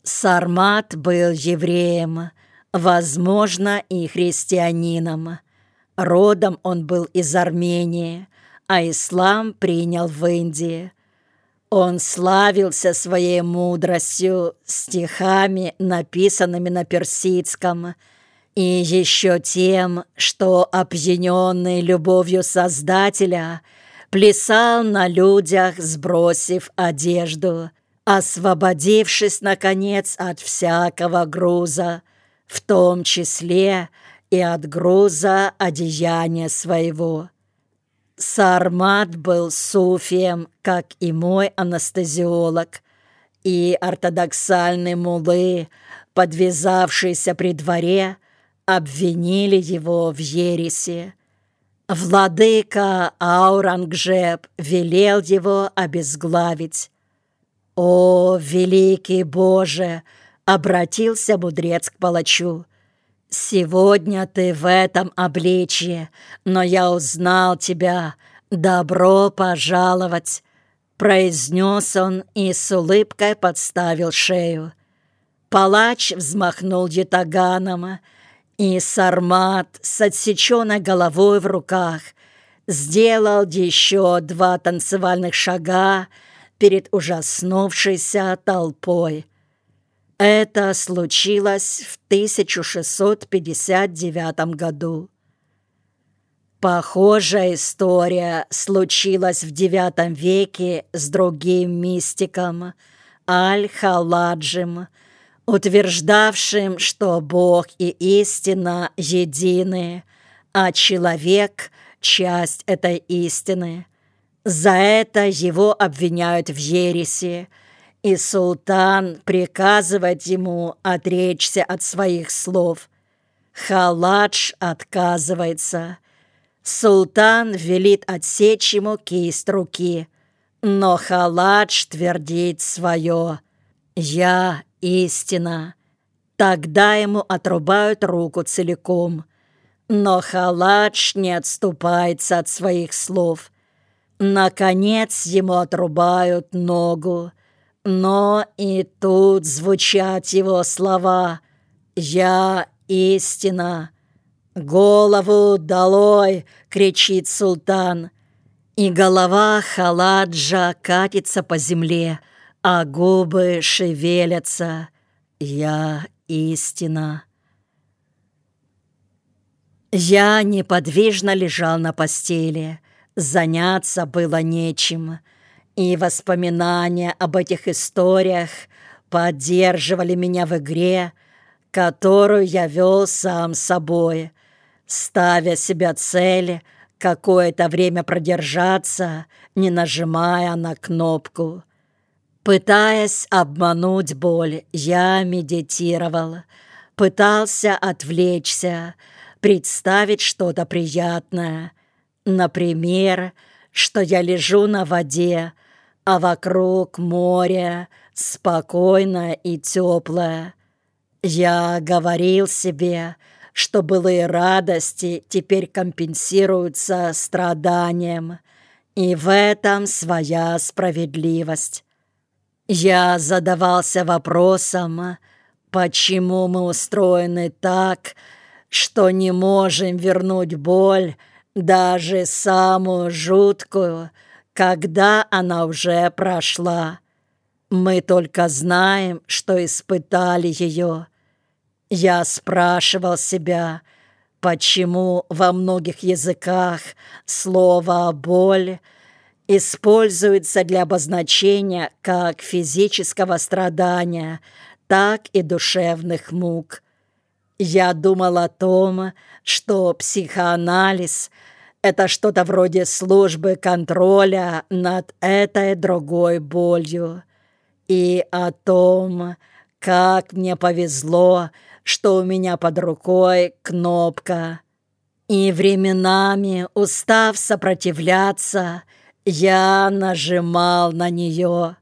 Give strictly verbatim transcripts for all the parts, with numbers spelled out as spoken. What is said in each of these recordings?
Сармат был евреем, возможно, и христианином. Родом он был из Армении, а ислам принял в Индии. Он славился своей мудростью, стихами, написанными на персидском, и еще тем, что, опьяненный любовью Создателя, плясал на людях, сбросив одежду, освободившись, наконец, от всякого груза, в том числе и от груза одеяния своего. Сармат был суфием, как и мой анестезиолог, и ортодоксальные муллы, подвязавшиеся при дворе, обвинили его в ереси. Владыка Аурангзеб велел его обезглавить. «О, великий Боже!» — обратился мудрец к палачу. «Сегодня ты в этом обличье, но я узнал тебя. Добро пожаловать!» — произнес он и с улыбкой подставил шею. Палач взмахнул ятаганом, и Сармат с отсеченной головой в руках сделал еще два танцевальных шага перед ужаснувшейся толпой. Это случилось в тысяча шестьсот пятьдесят девятом году. Похожая история случилась в девятом веке с другим мистиком Аль-Халаджем, утверждавшим, что Бог и истина едины, а человек — часть этой истины. За это его обвиняют в ереси, и султан приказывает ему отречься от своих слов. Халадж отказывается. Султан велит отсечь ему кисть руки, но Халадж твердит свое: «Я истина». Тогда ему отрубают руку целиком, но Халадж не отступается от своих слов. Наконец ему отрубают ногу, но и тут звучат его слова: «Я истина». «Голову долой!» — кричит султан, и голова Халаджа катится по земле, а губы шевелятся: «Я истина». Я неподвижно лежал на постели, заняться было нечем, и воспоминания об этих историях поддерживали меня в игре, которую я вел сам собой, ставя себе цель какое-то время продержаться, не нажимая на кнопку. Пытаясь обмануть боль, я медитировал, пытался отвлечься, представить что-то приятное. Например, что я лежу на воде, а вокруг море, спокойное и теплое. Я говорил себе, что былые радости теперь компенсируются страданием, и в этом своя справедливость. Я задавался вопросом, почему мы устроены так, что не можем вернуть боль, даже самую жуткую, когда она уже прошла. Мы только знаем, что испытали ее. Я спрашивал себя, почему во многих языках слово «боль» используется для обозначения как физического страдания, так и душевных мук. Я думал о том, что психоанализ — это что-то вроде службы контроля над этой другой болью, и о том, как мне повезло, что у меня под рукой кнопка. И временами, устав сопротивляться, я нажимал на нее.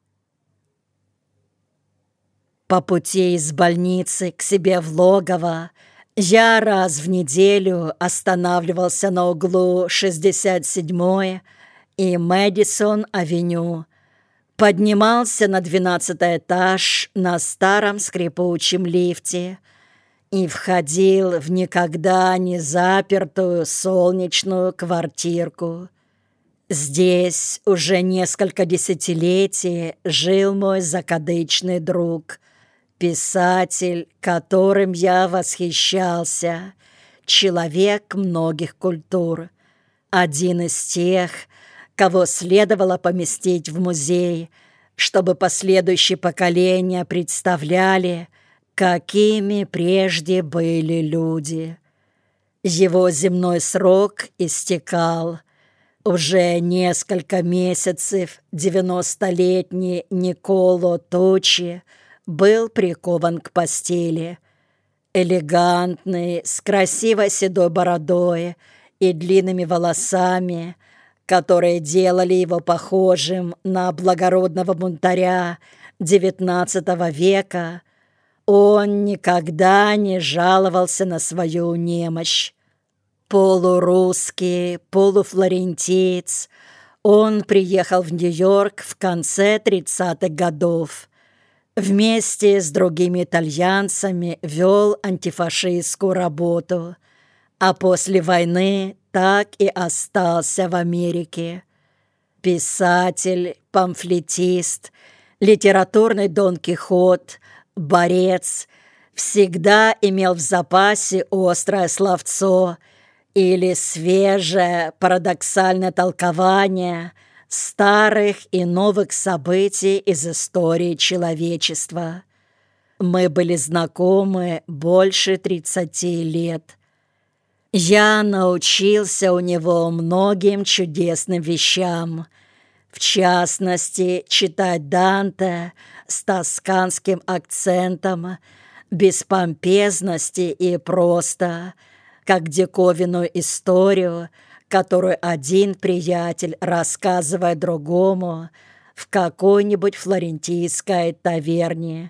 По пути из больницы к себе в логово я раз в неделю останавливался на углу шестьдесят седьмой и Мэдисон-авеню, поднимался на двенадцатый этаж на старом скрипучем лифте и входил в никогда не запертую солнечную квартирку. Здесь уже несколько десятилетий жил мой закадычный друг, писатель, которым я восхищался, человек многих культур, один из тех, кого следовало поместить в музей, чтобы последующие поколения представляли, какими прежде были люди. Его земной срок истекал. Уже несколько месяцев девяностолетний Николо Тучи был прикован к постели. Элегантный, с красивой седой бородой и длинными волосами, которые делали его похожим на благородного бунтаря девятнадцатого века, он никогда не жаловался на свою немощь. Полурусский, полуфлорентиец, он приехал в Нью-Йорк в конце тридцатых годов. Вместе с другими итальянцами вел антифашистскую работу, а после войны так и остался в Америке. Писатель, памфлетист, литературный Дон Кихот, борец, всегда имел в запасе острое словцо или свежее парадоксальное толкование старых и новых событий из истории человечества. Мы были знакомы больше тридцати лет. Я научился у него многим чудесным вещам, в частности, читать Данте с тосканским акцентом, без помпезности и просто, как диковинную историю, которую один приятель рассказывает другому в какой-нибудь флорентийской таверне.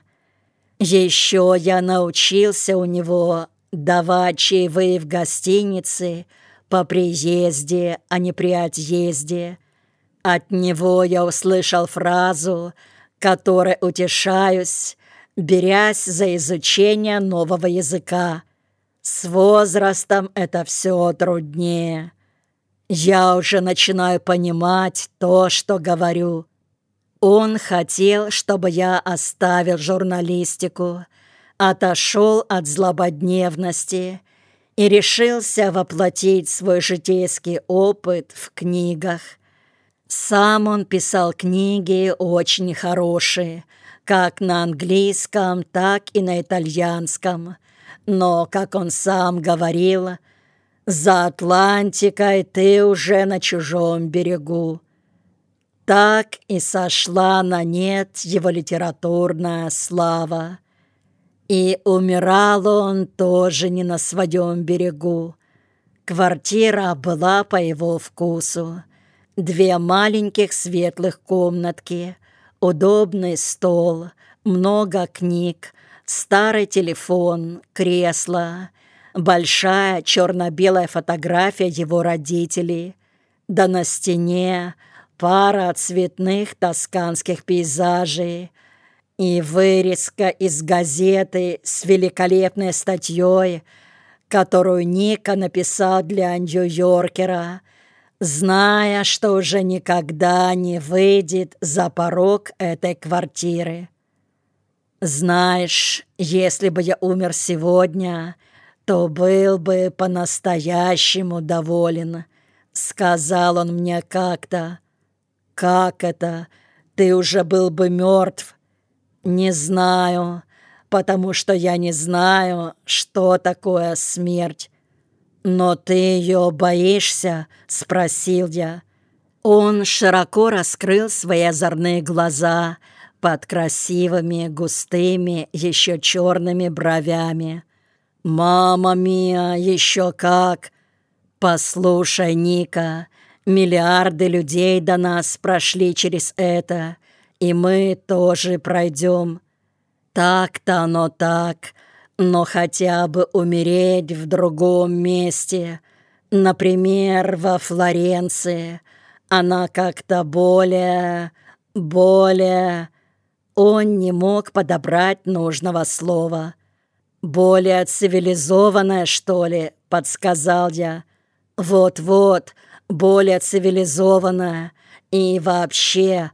Еще я научился у него давать чаевые в гостинице по приезде, а не при отъезде. От него я услышал фразу, которой утешаюсь, берясь за изучение нового языка. С возрастом это все труднее. Я уже начинаю понимать то, что говорю. Он хотел, чтобы я оставил журналистику, отошел от злободневности и решился воплотить свой житейский опыт в книгах. Сам он писал книги очень хорошие, как на английском, так и на итальянском. Но, как он сам говорил, «За Атлантикой ты уже на чужом берегу». Так и сошла на нет его литературная слава. И умирал он тоже не на своем берегу. Квартира была по его вкусу. Две маленьких светлых комнатки, удобный стол, много книг, старый телефон, кресло, большая черно-белая фотография его родителей, да на стене пара цветных тосканских пейзажей и вырезка из газеты с великолепной статьей, которую Ника написал для Нью-Йоркера, зная, что уже никогда не выйдет за порог этой квартиры. «Знаешь, если бы я умер сегодня, то был бы по-настоящему доволен», — сказал он мне как-то. «Как это? Ты уже был бы мертв?» «Не знаю, потому что я не знаю, что такое смерть». «Но ты ее боишься?» — спросил я. Он широко раскрыл свои озорные глаза под красивыми, густыми, еще черными бровями. «Мама мия, еще как! Послушай, Ника, миллиарды людей до нас прошли через это, и мы тоже пройдем. Так-то оно так, но хотя бы умереть в другом месте, например, во Флоренции, она как-то более, Более... Он не мог подобрать нужного слова. «Более цивилизованное, что ли?» — подсказал я. «Вот-вот, более цивилизованное. И вообще...»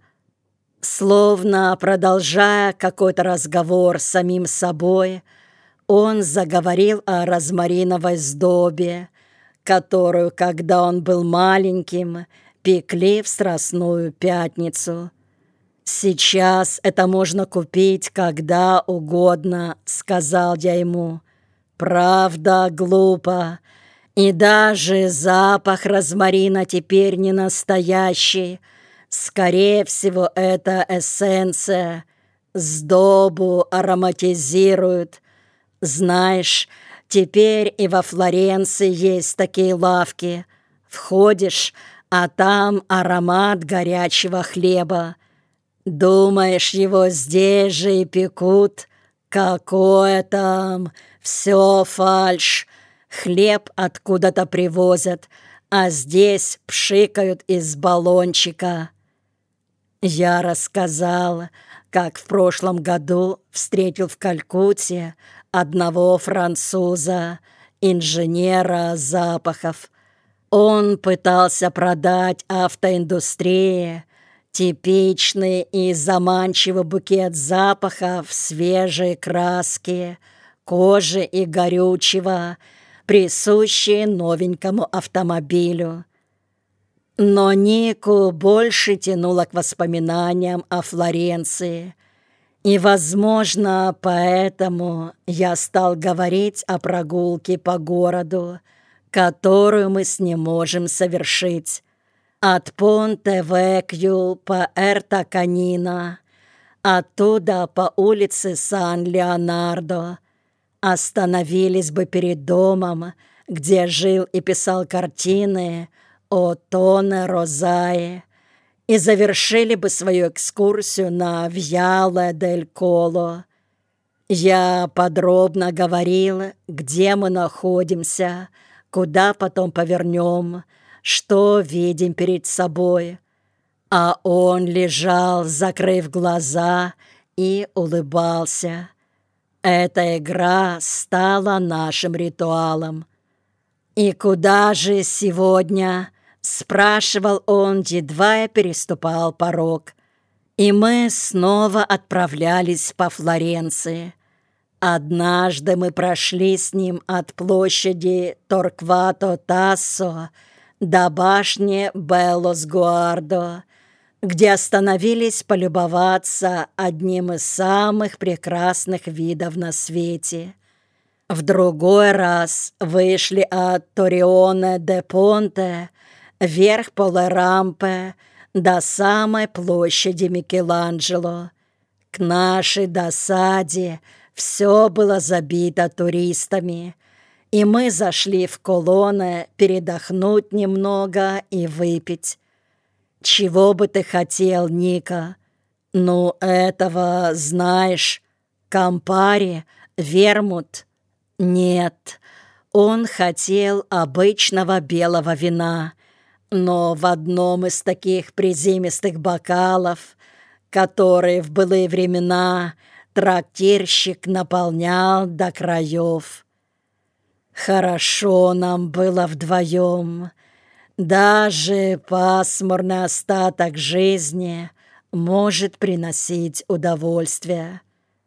Словно продолжая какой-то разговор с самим собой, он заговорил о розмариновой сдобе, которую, когда он был маленьким, пекли в Страстную Пятницу. «Сейчас это можно купить когда угодно», — сказал я ему. «Правда, глупо. И даже запах розмарина теперь не настоящий. Скорее всего, это эссенция. Сдобу ароматизируют. Знаешь, теперь и во Флоренции есть такие лавки. Входишь, а там аромат горячего хлеба. Думаешь, его здесь же и пекут? Какое там? Все фальшь. Хлеб откуда-то привозят, а здесь пшикают из баллончика». Я рассказал, как в прошлом году встретил в Калькутте одного француза, инженера запахов. Он пытался продать автоиндустрии типичный и заманчивый букет запахов свежей краски, кожи и горючего, присущие новенькому автомобилю. Но Нику больше тянуло к воспоминаниям о Флоренции, и, возможно, поэтому я стал говорить о прогулке по городу, которую мы с ним можем совершить. От Понте-Векью по Эрта-Канина, оттуда по улице Сан-Леонардо. Остановились бы перед домом, где жил и писал картины Оттоне Розаи, и завершили бы свою экскурсию на Вьяле дель Коло. Я подробно говорил, где мы находимся, куда потом повернем, что видим перед собой. А он лежал, закрыв глаза, и улыбался. Эта игра стала нашим ритуалом. «И куда же сегодня?» — спрашивал он, едва я переступал порог. И мы снова отправлялись по Флоренции. Однажды мы прошли с ним от площади Торквато-Тассо до башни Белло-Сгуардо, где остановились полюбоваться одним из самых прекрасных видов на свете. В другой раз вышли от Торрионе-де-Понте вверх по Ле-Рампе до самой площади Микеланджело. К нашей досаде все было забито туристами, и мы зашли в Колоне передохнуть немного и выпить. «Чего бы ты хотел, Ника?» «Ну, этого, знаешь, Кампари, вермут». «Нет, он хотел обычного белого вина, но в одном из таких приземистых бокалов, которые в былые времена трактирщик наполнял до краев. Хорошо нам было вдвоем. Даже пасмурный остаток жизни может приносить удовольствие».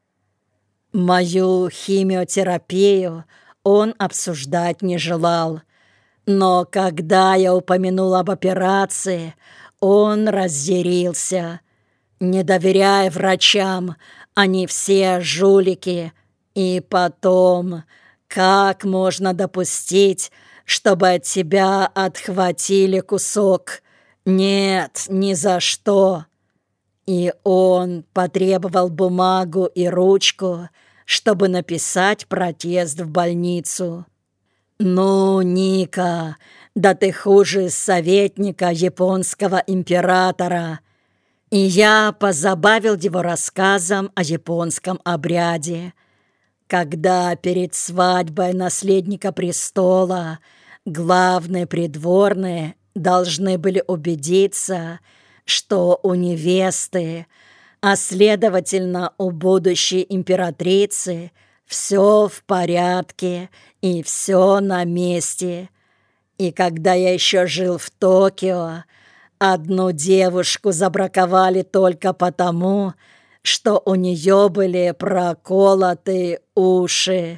Мою химиотерапию он обсуждать не желал, но когда я упомянул об операции, он разъярился. «Не доверяй врачам, они все жулики. И потом, как можно допустить, чтобы от тебя отхватили кусок? Нет, ни за что». И он потребовал бумагу и ручку, чтобы написать протест в больницу. «Ну, Ника, да ты хуже советника японского императора». И я позабавил его рассказом о японском обряде, когда перед свадьбой наследника престола главные придворные должны были убедиться, что у невесты, а следовательно у будущей императрицы, все в порядке и все на месте. И когда я еще жил в Токио, одну девушку забраковали только потому, что у нее были проколоты уши.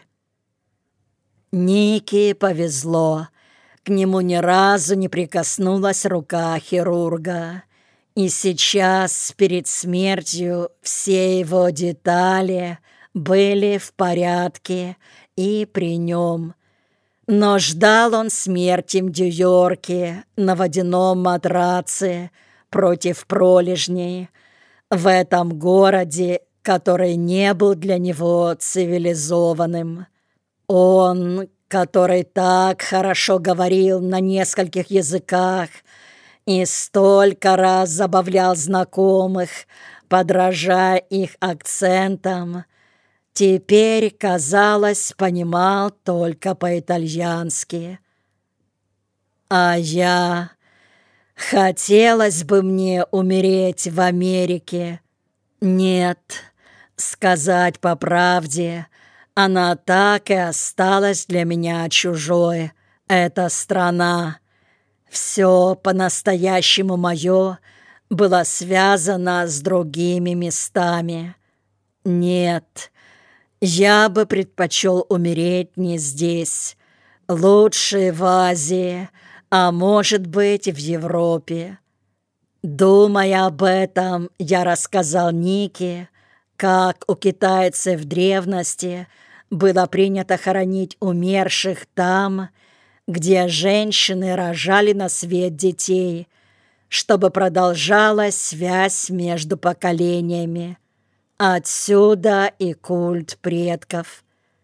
Нике повезло. К нему ни разу не прикоснулась рука хирурга. И сейчас, перед смертью, все его детали были в порядке и при нем. Но ждал он смерти в Нью-Йорке на водяном матраце против пролежней, в этом городе, который не был для него цивилизованным. Он, который так хорошо говорил на нескольких языках и столько раз забавлял знакомых, подражая их акцентам, теперь, казалось, понимал только по-итальянски. А я... Хотелось бы мне умереть в Америке. Нет, сказать по правде, она так и осталась для меня чужой, эта страна. Все по-настоящему мое было связано с другими местами. Нет, я бы предпочел умереть не здесь, лучше в Азии, а может быть в Европе. Думая об этом, я рассказал Нике, как у китайцев в древности было принято хоронить умерших там, где женщины рожали на свет детей, чтобы продолжалась связь между поколениями. Отсюда и культ предков.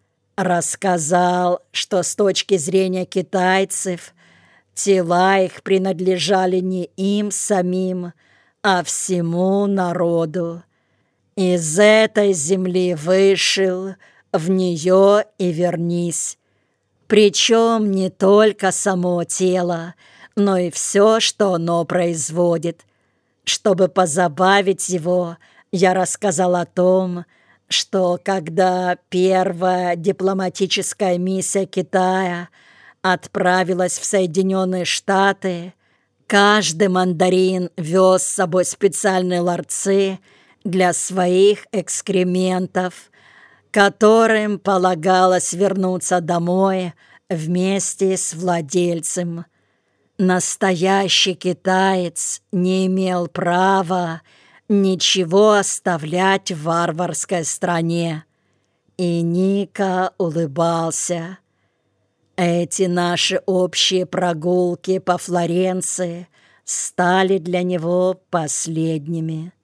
Рассказал, что с точки зрения китайцев тела их принадлежали не им самим, а всему народу. Из этой земли вышел, в нее и вернись. Причем не только само тело, но и все, что оно производит. Чтобы позабавить его, я рассказал о том, что когда первая дипломатическая миссия Китая отправилась в Соединенные Штаты, каждый мандарин вез с собой специальные ларцы для своих экскрементов, которым полагалось вернуться домой вместе с владельцем. Настоящий китаец не имел права ничего оставлять в варварской стране. И Ника улыбался. Эти наши общие прогулки по Флоренции стали для него последними.